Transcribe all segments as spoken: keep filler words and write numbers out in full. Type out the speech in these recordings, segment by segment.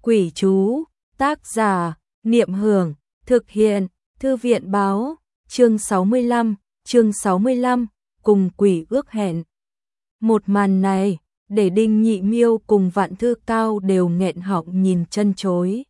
Quỷ chú, tác giả, Niệm Hưởng, thực hiện, Thư viện báo, chương sáu mươi lăm, chương sáu mươi lăm, cùng quỷ ước hẹn. Một màn này, để Đinh Nhị Miêu cùng Vạn Thư Cao đều nghẹn họng nhìn chân chối.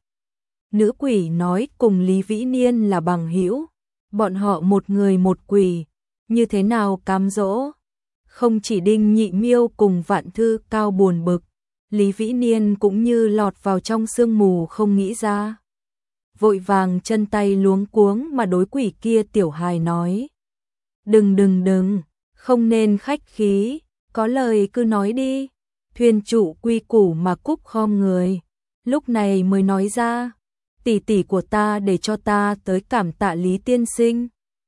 Nữ quỷ nói cùng Lý Vĩ Niên là bằng hữu, bọn họ một người một quỷ, như thế nào cám dỗ. Không chỉ Đinh Nhị Miêu cùng Vạn Thư Cao buồn bực, Lý Vĩ Niên cũng như lọt vào trong sương mù không nghĩ ra. Vội vàng chân tay luống cuống mà đối quỷ kia tiểu hài nói. Đừng đừng đừng, không nên khách khí, có lời cứ nói đi. Thuyền chủ quy củ mà cúc khom người, lúc này mới nói ra. Tỷ tỷ của ta để cho ta tới cảm tạ Lý tiên sinh.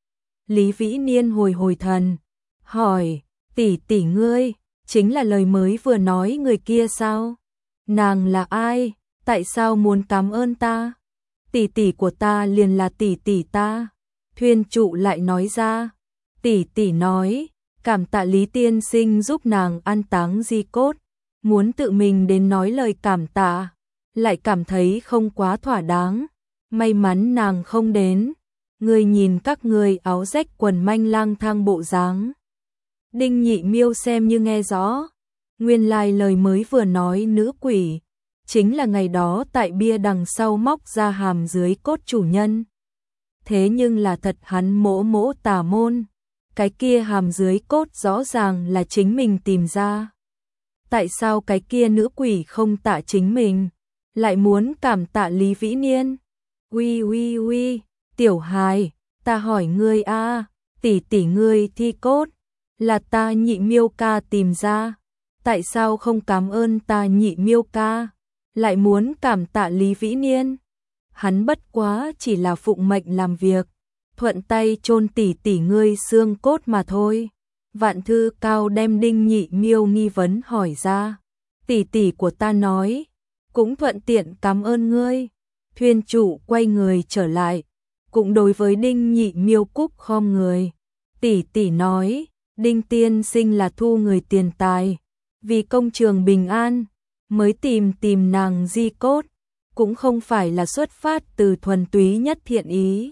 Lý Vĩ Niên hồi hồi thần, hỏi, tỷ tỷ ngươi, chính là lời mới vừa nói người kia sao? Nàng là ai? Tại sao muốn cảm ơn ta? Tỷ tỷ của ta liền là tỷ tỷ ta. Thuyền trụ lại nói ra, tỷ tỷ nói, cảm tạ Lý tiên sinh giúp nàng an táng di cốt, muốn tự mình đến nói lời cảm tạ, lại cảm thấy không quá thỏa đáng, may mắn nàng không đến. Ngươi nhìn các ngươi áo rách quần manh lang thang bộ dáng. Đinh Nhị Miêu xem như nghe rõ, nguyên lai lời mới vừa nói nữ quỷ, chính là ngày đó tại bia đằng sau móc ra hàm dưới cốt chủ nhân. Thế nhưng là thật hắn mỗ mỗ tà môn, cái kia hàm dưới cốt rõ ràng là chính mình tìm ra. Tại sao cái kia nữ quỷ không tạ chính mình, lại muốn cảm tạ Lý Vĩ Niên? Uy uy uy, tiểu hài, ta hỏi ngươi a, tỷ tỷ ngươi thi cốt, là ta Nhị Miêu ca tìm ra, tại sao không cảm ơn ta Nhị Miêu ca, lại muốn cảm tạ Lý Vĩ Niên? Hắn bất quá chỉ là phụng mệnh làm việc, thuận tay chôn tỷ tỷ ngươi xương cốt mà thôi. Vạn Thư Cao đem Đinh Nhị Miêu nghi vấn hỏi ra. Tỷ tỷ của ta nói, cũng thuận tiện cảm ơn ngươi. Thuyền chủ quay người trở lại, cũng đối với Đinh Nhị Miêu cúc khom người. Tỷ tỷ nói, Đinh tiên sinh là thu người tiền tài, vì công trường bình an, mới tìm tìm nàng di cốt, cũng không phải là xuất phát từ thuần túy nhất thiện ý.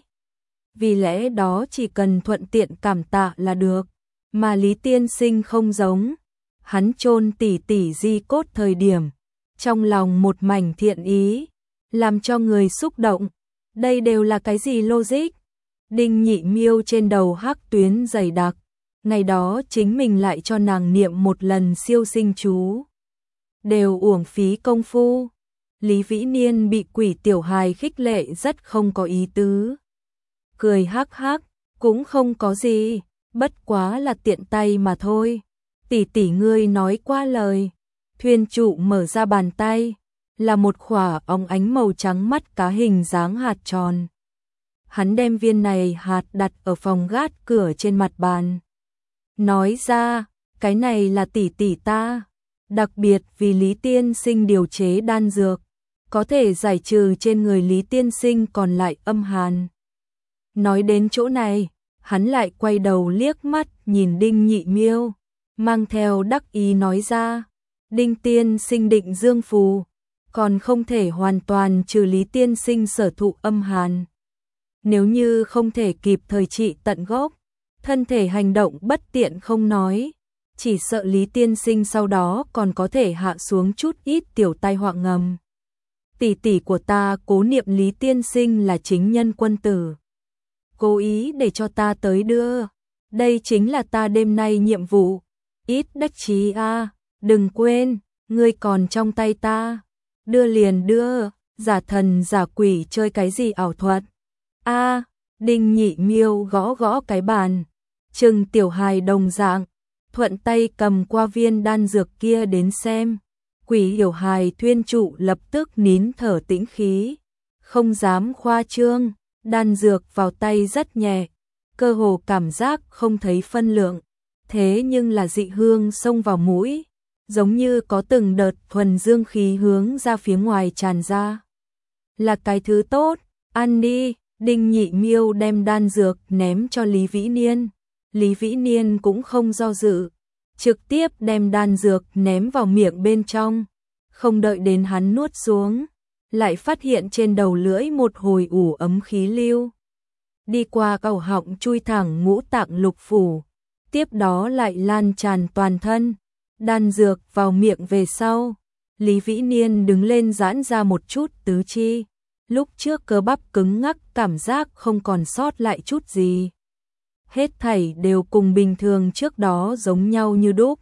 Vì lẽ đó chỉ cần thuận tiện cảm tạ là được, mà Lý tiên sinh không giống, hắn chôn tỷ tỷ di cốt thời điểm, trong lòng một mảnh thiện ý, làm cho người xúc động. Đây đều là cái gì logic? Đinh Nhị Miêu trên đầu hắc tuyến dày đặc, ngày đó chính mình lại cho nàng niệm một lần siêu sinh chú, đều uổng phí công phu. Lý Vĩ Niên bị quỷ tiểu hài khích lệ rất không có ý tứ, cười hắc hắc, cũng không có gì, bất quá là tiện tay mà thôi. Tỷ tỷ ngươi nói qua lời. Thuyền trụ mở ra bàn tay, là một khỏa óng ánh màu trắng mắt cá hình dáng hạt tròn. Hắn đem viên này hạt đặt ở phòng gác cửa trên mặt bàn, nói ra, cái này là tỷ tỷ ta, đặc biệt vì Lý tiên sinh điều chế đan dược, có thể giải trừ trên người Lý tiên sinh còn lại âm hàn. Nói đến chỗ này, hắn lại quay đầu liếc mắt nhìn Đinh Nhị Miêu, mang theo đắc ý nói ra, Đinh tiên sinh định dương phù, còn không thể hoàn toàn trừ Lý tiên sinh sở thụ âm hàn. Nếu như không thể kịp thời trị tận gốc, thân thể hành động bất tiện không nói, chỉ sợ Lý tiên sinh sau đó còn có thể hạ xuống chút ít tiểu tai họa ngầm. Tỷ tỷ của ta cố niệm Lý tiên sinh là chính nhân quân tử, cố ý để cho ta tới đưa, đây chính là ta đêm nay nhiệm vụ. Ít đắc chí a, đừng quên, ngươi còn trong tay ta, đưa liền đưa, giả thần giả quỷ chơi cái gì ảo thuật. A, Đinh Nhị Miêu gõ gõ cái bàn, chừng tiểu hài đồng dạng, thuận tay cầm qua viên đan dược kia đến xem. Quỷ hiểu hài thuyên trụ lập tức nín thở tĩnh khí, không dám khoa trương, đan dược vào tay rất nhẹ, cơ hồ cảm giác không thấy phân lượng, thế nhưng là dị hương xông vào mũi, giống như có từng đợt thuần dương khí hướng ra phía ngoài tràn ra. Là cái thứ tốt, ăn đi. Đinh Nhị Miêu đem đan dược ném cho Lý Vĩ Niên, Lý Vĩ Niên cũng không do dự, trực tiếp đem đan dược ném vào miệng bên trong, không đợi đến hắn nuốt xuống, lại phát hiện trên đầu lưỡi một hồi ủ ấm khí lưu. Đi qua cầu họng chui thẳng ngũ tạng lục phủ, tiếp đó lại lan tràn toàn thân, đan dược vào miệng về sau. Lý Vĩ Niên đứng lên giãn ra một chút tứ chi, lúc trước cơ bắp cứng ngắc cảm giác không còn sót lại chút gì. Hết thảy đều cùng bình thường trước đó giống nhau như đúc.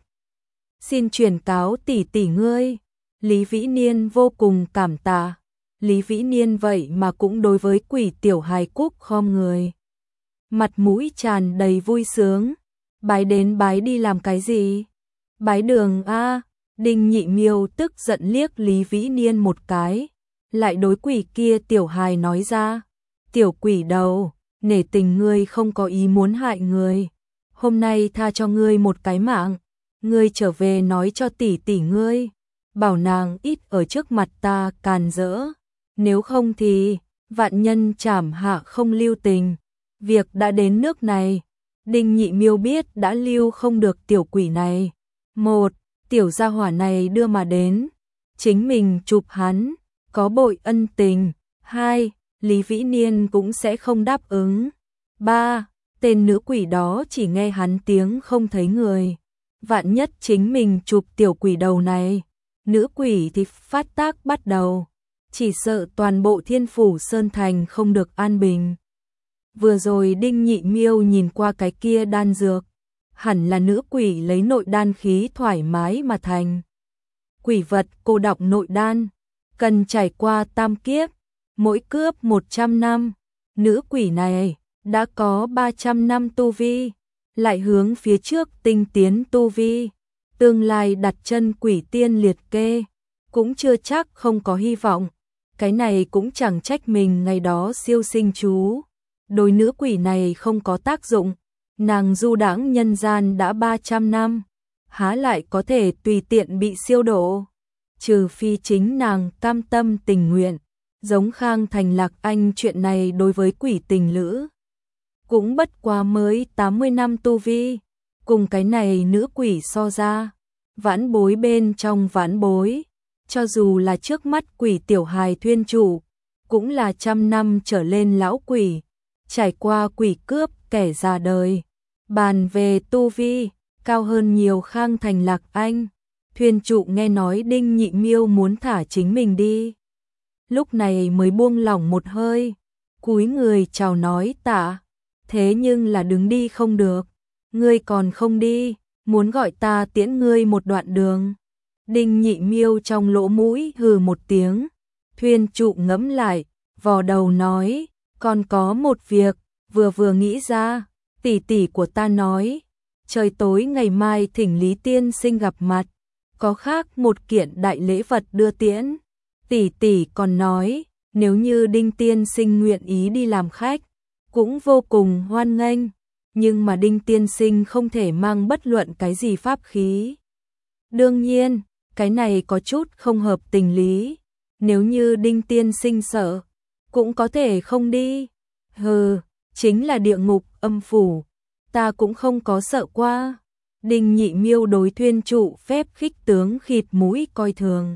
Xin truyền cáo tỷ tỷ ngươi. Lý Vĩ Niên vô cùng cảm tạ. Lý Vĩ Niên vậy mà cũng đối với quỷ tiểu hài cúc khom người. Mặt mũi tràn đầy vui sướng. Bái đến bái đi làm cái gì? Bái đường a. Đinh Nhị Miêu tức giận liếc Lý Vĩ Niên một cái, lại đối quỷ kia tiểu hài nói ra, tiểu quỷ đầu, nể tình ngươi không có ý muốn hại người, hôm nay tha cho ngươi một cái mạng, ngươi trở về nói cho tỷ tỷ ngươi, bảo nàng ít ở trước mặt ta càn rỡ, nếu không thì vạn nhân trảm hạ không lưu tình. Việc đã đến nước này, Đinh Nhị Miêu biết đã lưu không được tiểu quỷ này. Một, tiểu gia hỏa này đưa mà đến, chính mình chụp hắn, có bội ân tình. Hai, Lý Vĩ Niên cũng sẽ không đáp ứng. Ba, tên nữ quỷ đó chỉ nghe hắn tiếng không thấy người. Vạn nhất chính mình chụp tiểu quỷ đầu này, nữ quỷ thì phát tác bắt đầu, chỉ sợ toàn bộ Thiên Phủ Sơn Thành không được an bình. Vừa rồi Đinh Nhị Miêu nhìn qua cái kia đan dược, hẳn là nữ quỷ lấy nội đan khí thoải mái mà thành. Quỷ vật cô đọng nội đan, cần trải qua tam kiếp, mỗi cướp một trăm năm. Nữ quỷ này đã có ba trăm năm tu vi, lại hướng phía trước tinh tiến tu vi, tương lai đặt chân quỷ tiên liệt kê, cũng chưa chắc không có hy vọng. Cái này cũng chẳng trách mình ngày đó siêu sinh chú, đối nữ quỷ này không có tác dụng. Nàng du đãng nhân gian đã ba trăm năm, há lại có thể tùy tiện bị siêu độ, trừ phi chính nàng cam tâm tình nguyện, giống Khang Thành Lạc Anh chuyện này đối với quỷ tình lữ. Cũng bất quá mới tám mươi năm tu vi, cùng cái này nữ quỷ so ra, vãn bối bên trong vãn bối, cho dù là trước mắt quỷ tiểu hài thuyên chủ, cũng là trăm năm trở lên lão quỷ, trải qua quỷ cướp kẻ già đời. Bàn về tu vi, cao hơn nhiều Khang Thành Lạc Anh. Thuyền trụ nghe nói Đinh Nhị Miêu muốn thả chính mình đi, lúc này mới buông lỏng một hơi, cúi người chào nói tạ, thế nhưng là đứng đi không được, ngươi còn không đi, muốn gọi ta tiễn ngươi một đoạn đường. Đinh Nhị Miêu trong lỗ mũi hừ một tiếng, thuyền trụ ngẫm lại, vò đầu nói, còn có một việc, vừa vừa nghĩ ra. Tỷ tỷ của ta nói, trời tối ngày mai thỉnh Lý Tiên Sinh gặp mặt, có khác một kiện đại lễ vật đưa tiễn. Tỷ tỷ còn nói, nếu như Đinh Tiên Sinh nguyện ý đi làm khách, cũng vô cùng hoan nghênh, nhưng mà Đinh Tiên Sinh không thể mang bất luận cái gì pháp khí. Đương nhiên, cái này có chút không hợp tình lý, nếu như Đinh Tiên Sinh sợ, cũng có thể không đi. Hừ, chính là địa ngục âm phủ, ta cũng không có sợ qua. Đinh Nhị Miêu đối thuyên trụ phép khích tướng khịt mũi coi thường,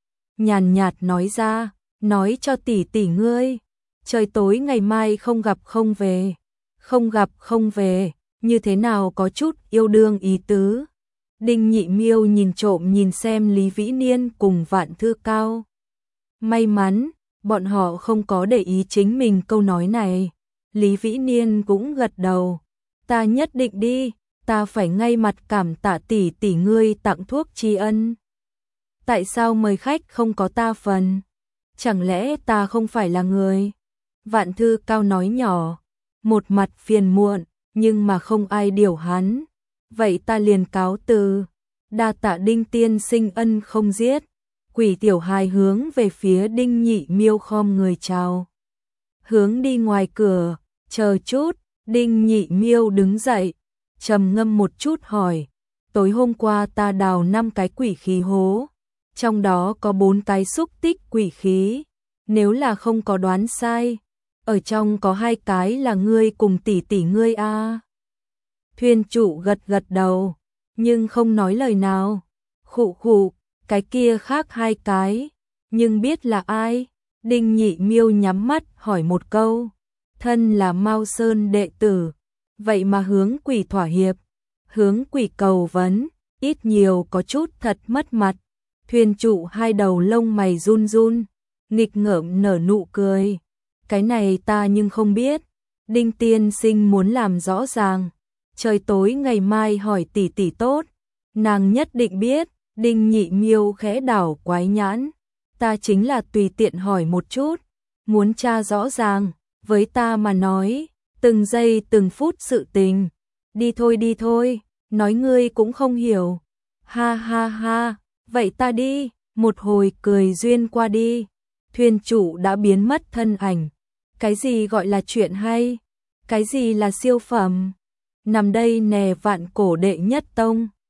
nhàn nhạt nói ra, nói cho tỷ tỷ ngươi, trời tối ngày mai không gặp không về, không gặp không về, như thế nào có chút yêu đương ý tứ. Đinh Nhị Miêu nhìn trộm nhìn xem Lý Vĩ Niên cùng Vạn Thư Cao. May mắn, bọn họ không có để ý chính mình câu nói này. Lý Vĩ Niên cũng gật đầu, ta nhất định đi, ta phải ngay mặt cảm tạ tỷ tỷ ngươi tặng thuốc tri ân. Tại sao mời khách không có ta phần? Chẳng lẽ ta không phải là người? Vạn Thư Cao nói nhỏ, một mặt phiền muộn, nhưng mà không ai điều hắn. Vậy ta liền cáo từ, đa tạ Đinh Tiên Sinh ân không giết. Quỷ tiểu hài hướng về phía Đinh Nhị Miêu khom người chào, hướng đi ngoài cửa. Chờ chút, Đinh Nhị Miêu đứng dậy, trầm ngâm một chút hỏi, tối hôm qua ta đào năm cái quỷ khí hố, trong đó có bốn cái xúc tích quỷ khí, nếu là không có đoán sai, ở trong có hai cái là ngươi cùng tỷ tỷ ngươi a. À. Thuyền trụ gật gật đầu, nhưng không nói lời nào. Khụ khụ, cái kia khác hai cái, nhưng biết là ai, Đinh Nhị Miêu nhắm mắt hỏi một câu, thân là Mao Sơn đệ tử, vậy mà hướng Quỷ thỏa hiệp, hướng Quỷ cầu vấn, ít nhiều có chút thật mất mặt. Thuyền trụ hai đầu lông mày run run, nghịch ngợm nở nụ cười. Cái này ta nhưng không biết. Đinh tiên sinh muốn làm rõ ràng. Trời tối ngày mai hỏi tỷ tỷ tốt. Nàng nhất định biết. Đinh Nhị Miêu khẽ đảo quái nhãn. Ta chính là tùy tiện hỏi một chút. Muốn tra rõ ràng. Với ta mà nói. Từng giây từng phút sự tình. Đi thôi đi thôi. Nói ngươi cũng không hiểu. Ha ha ha. Vậy ta đi. Một hồi cười duyên qua đi. Thuyền chủ đã biến mất thân ảnh. Cái gì gọi là chuyện hay? Cái gì là siêu phẩm? Nằm đây nè vạn cổ đệ nhất tông.